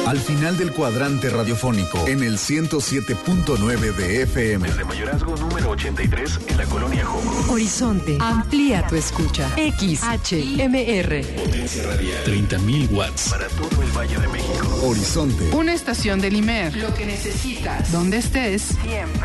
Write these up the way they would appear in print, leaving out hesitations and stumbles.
Al final del cuadrante radiofónico, en el 107.9 de FM. Desde Mayorazgo número 83, en la Colonia Joco. Horizonte, amplía tu escucha. XHMR. Potencia radial. 30.000 watts. Para todo el Valle de México. Horizonte. Una estación del IMER. Lo que necesitas. Donde estés. Siempre.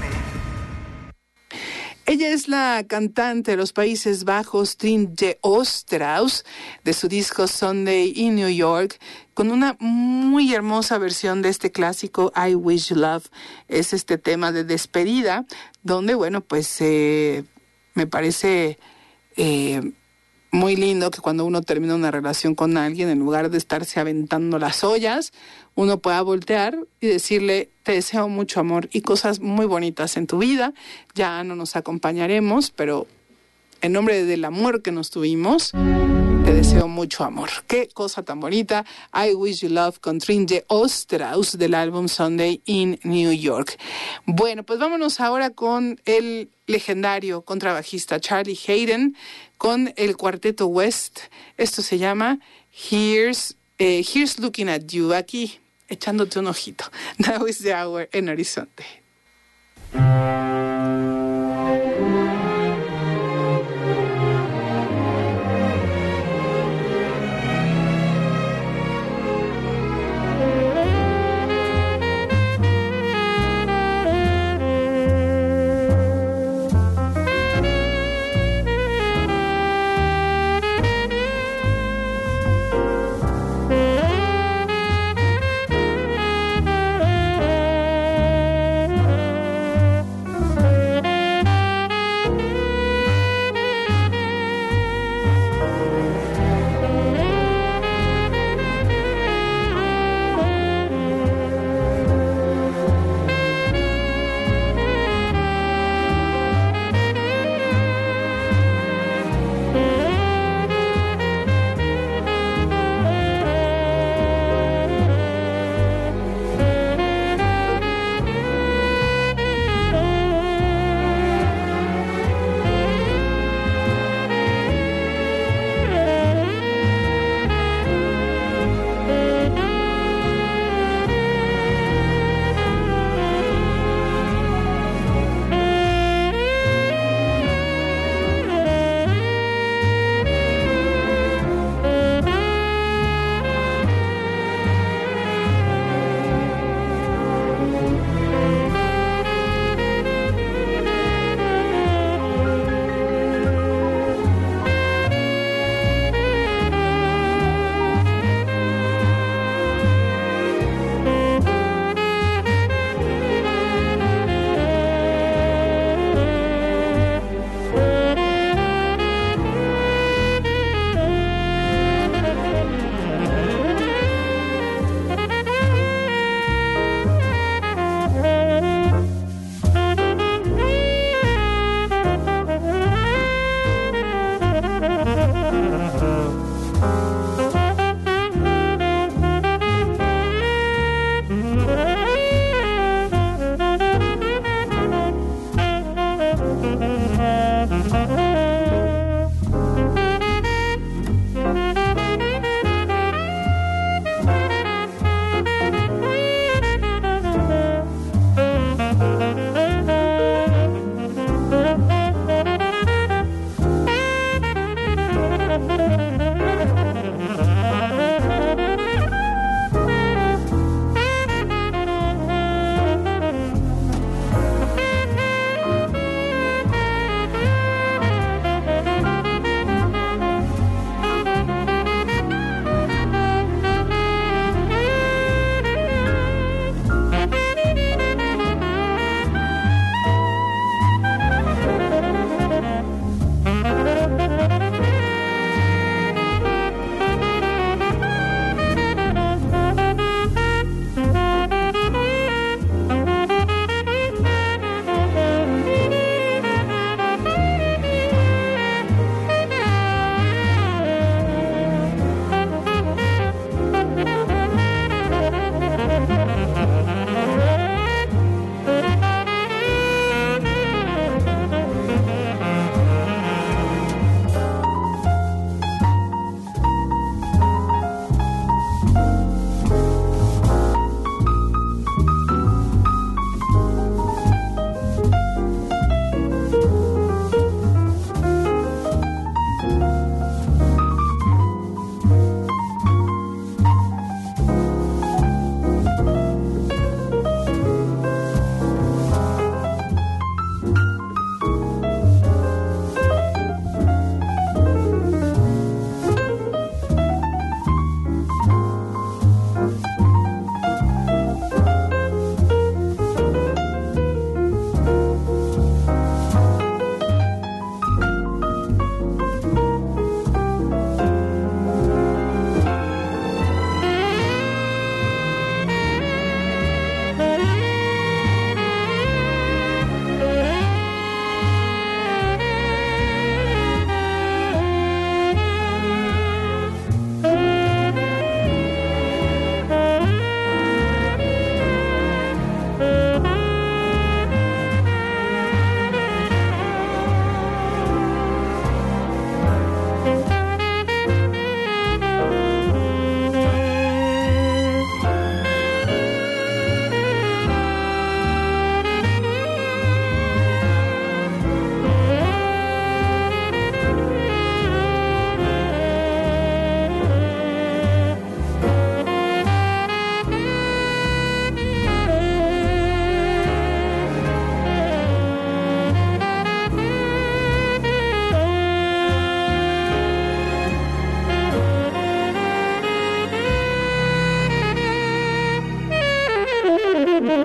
Ella es la cantante de los Países Bajos, Trine Oosterhuis, de su disco Sunday in New York, con una muy hermosa versión de este clásico I Wish You Love. Es este tema de despedida, donde, bueno, pues me parece muy lindo que cuando uno termina una relación con alguien, en lugar de estarse aventando las ollas, uno pueda voltear y decirle: te deseo mucho amor y cosas muy bonitas en tu vida. Ya no nos acompañaremos, pero en nombre del amor que nos tuvimos, te deseo mucho amor. Qué cosa tan bonita. I Wish You Love con Trine Oosterhuis del álbum Sunday in New York. Bueno, pues vámonos ahora con el legendario contrabajista Charlie Haden con el Cuarteto West. Esto se llama Here's Looking at You. Aquí echándote un ojito. Now is the hour en Horizonte.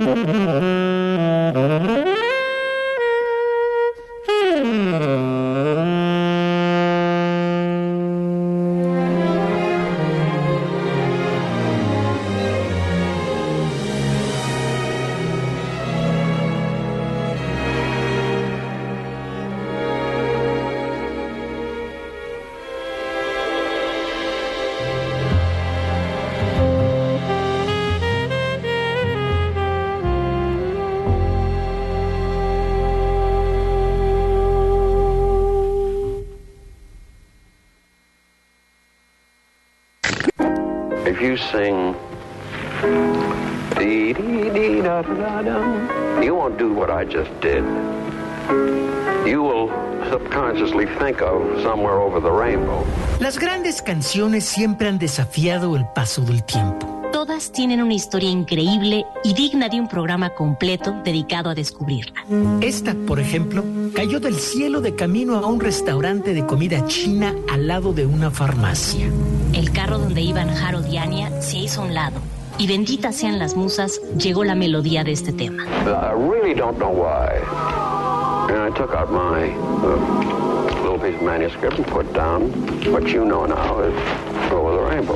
If you sing dee dee dee da da da, you won't do what I just did. You will subconsciously think of Somewhere Over the Rainbow. Las grandes canciones siempre han desafiado el paso del tiempo. Todas tienen una historia increíble y digna de un programa completo dedicado a descubrirla. Esta, por ejemplo, cayó del cielo de camino a un restaurante de comida china al lado de una farmacia. El carro donde iban Harold y Anya se hizo a un lado, y benditas sean las musas, llegó la melodía de este tema. I really don't know why. And I took out my little piece of manuscript and put down what you know now is Over the Rainbow.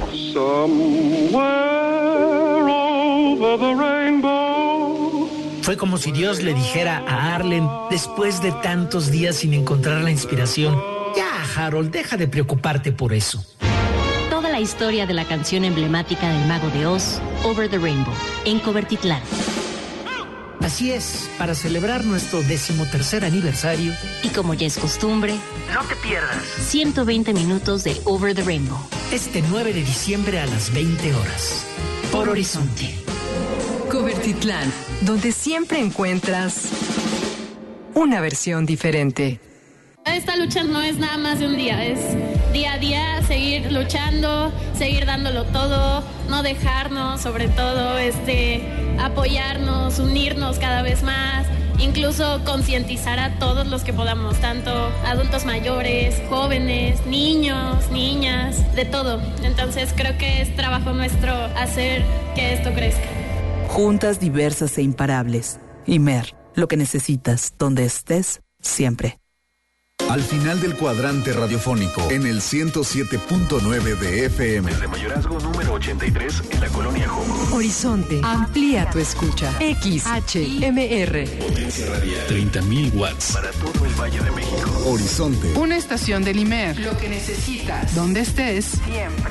Somewhere over the rainbow. Fue como si Dios le dijera a Arlen, después de tantos días sin encontrar la inspiración: ya, Harold, deja de preocuparte por eso. Toda la historia de la canción emblemática del Mago de Oz, Over the Rainbow, en Cobertitlán. Así es, para celebrar nuestro 13º aniversario. Y como ya es costumbre, no te pierdas 120 minutos de Over the Rainbow. Este 9 de diciembre a las 20 horas. Por Horizonte. Cobertitlán, donde siempre encuentras una versión diferente. Esta lucha no es nada más de un día, es día a día seguir luchando, seguir dándolo todo, no dejarnos, sobre todo apoyarnos, unirnos cada vez más, incluso concientizar a todos los que podamos, tanto adultos mayores, jóvenes, niños, niñas, de todo. Entonces creo que es trabajo nuestro hacer que esto crezca. Juntas, diversas e imparables. Imer, lo que necesitas, donde estés, siempre. Al final del cuadrante radiofónico, en el 107.9 de FM. Desde Mayorazgo número 83 en la colonia Joco. Horizonte, amplía tu escucha. XHMR. Potencia radial 30.000 watts para todo el Valle de México. Horizonte. Una estación del Imer. Lo que necesitas, Donde estés. siempre.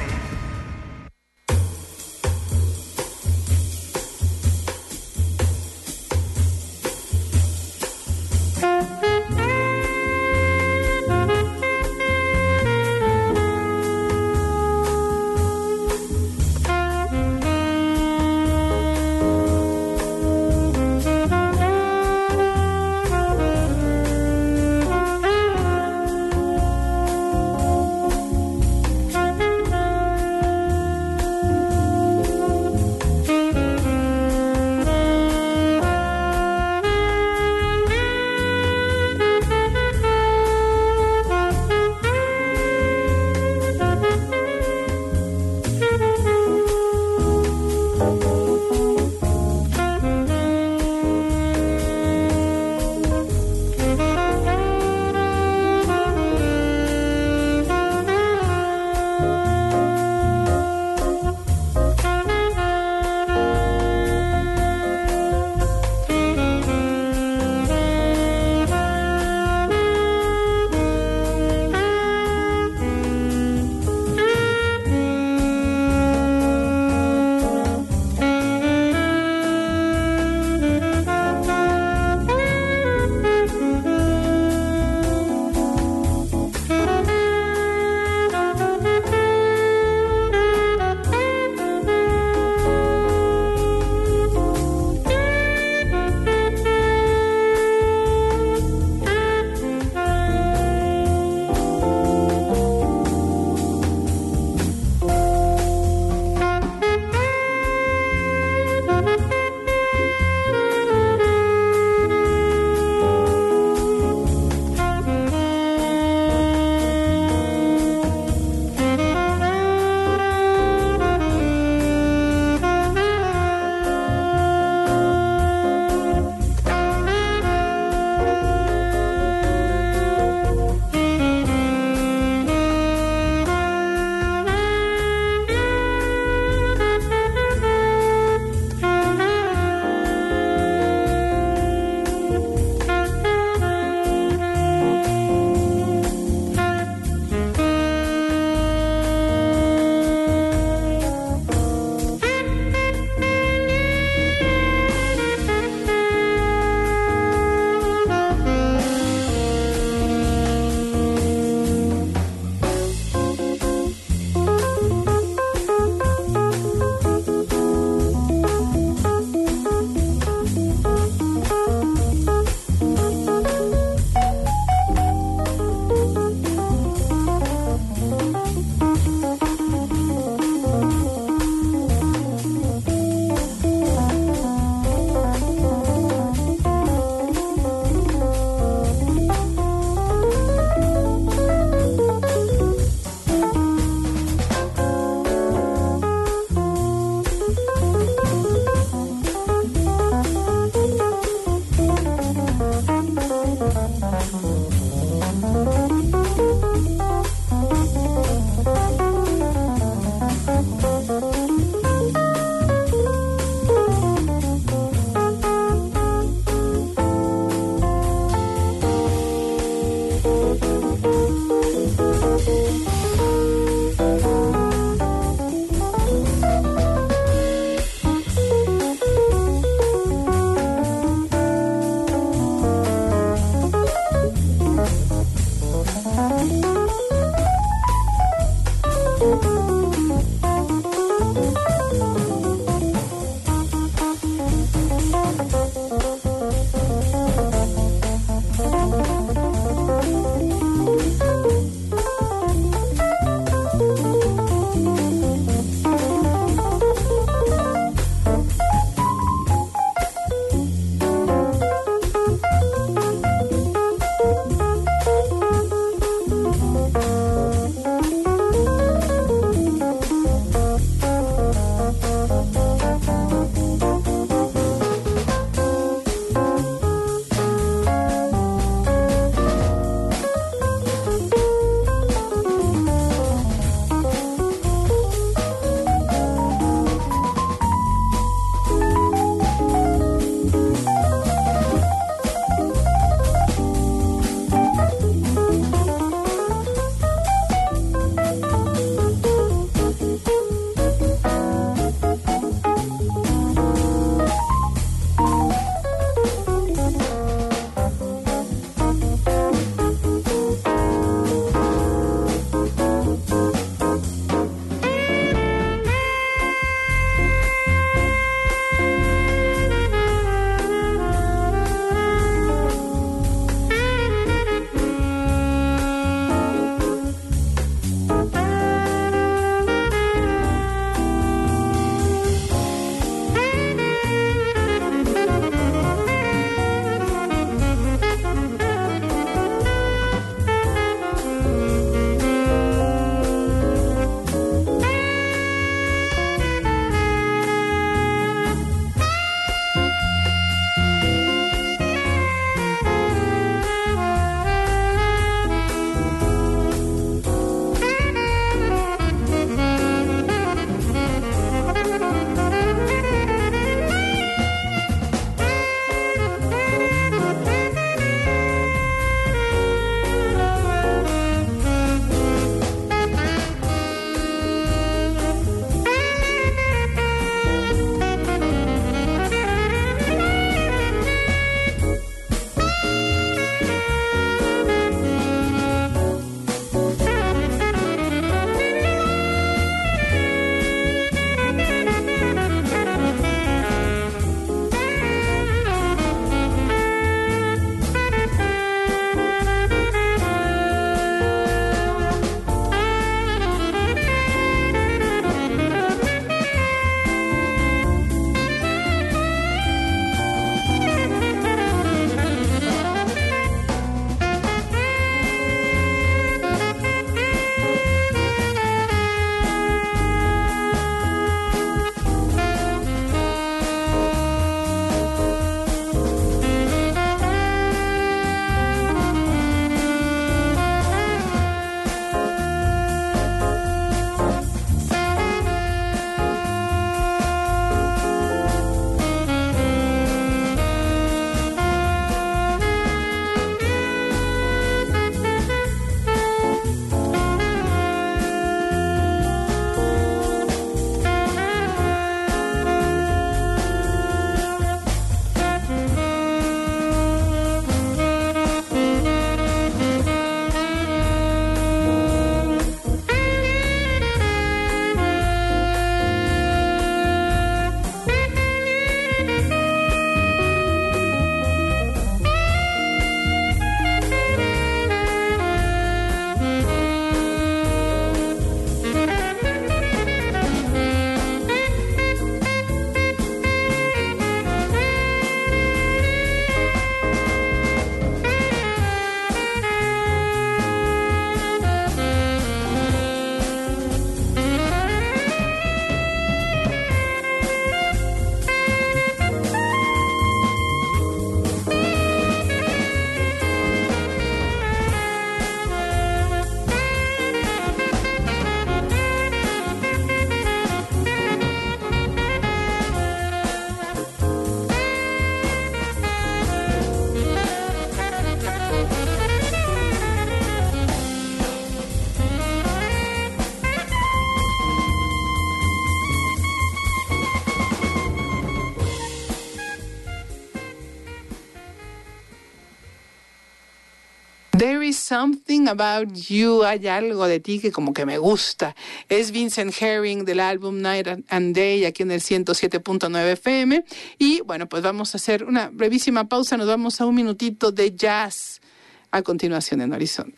There is something about you, hay algo de ti que como que me gusta. Es Vincent Herring del álbum Night and Day aquí en el 107.9 FM. Y bueno, pues vamos a hacer una brevísima pausa, nos vamos a un minutito de jazz a continuación en Horizonte.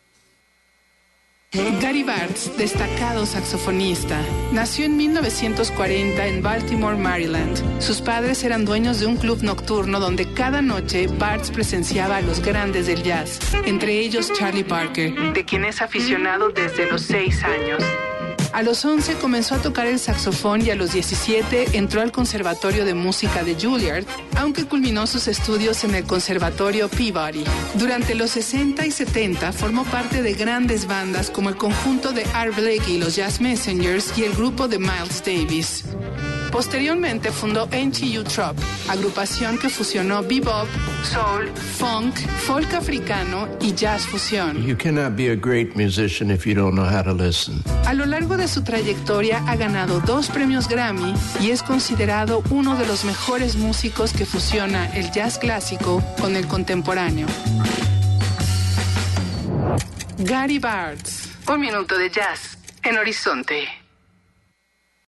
Gary Bartz, destacado saxofonista, nació en 1940 en Baltimore, Maryland. Sus padres eran dueños de un club nocturno donde cada noche Bartz presenciaba a los grandes del jazz, entre ellos Charlie Parker, de quien es aficionado desde los 6 años. A los 11 comenzó a tocar el saxofón y a los 17 entró al Conservatorio de Música de Juilliard, aunque culminó sus estudios en el Conservatorio Peabody. Durante los 60 y 70 formó parte de grandes bandas como el conjunto de Art Blakey y los Jazz Messengers y el grupo de Miles Davis. Posteriormente fundó NTU Trop, agrupación que fusionó bebop, soul, funk, folk africano y jazz fusión. You cannot be a great musician if you don't know how to listen. A lo largo de su trayectoria ha ganado 2 premios Grammy y es considerado uno de los mejores músicos que fusiona el jazz clásico con el contemporáneo. Gary Bartz, un minuto de jazz en Horizonte.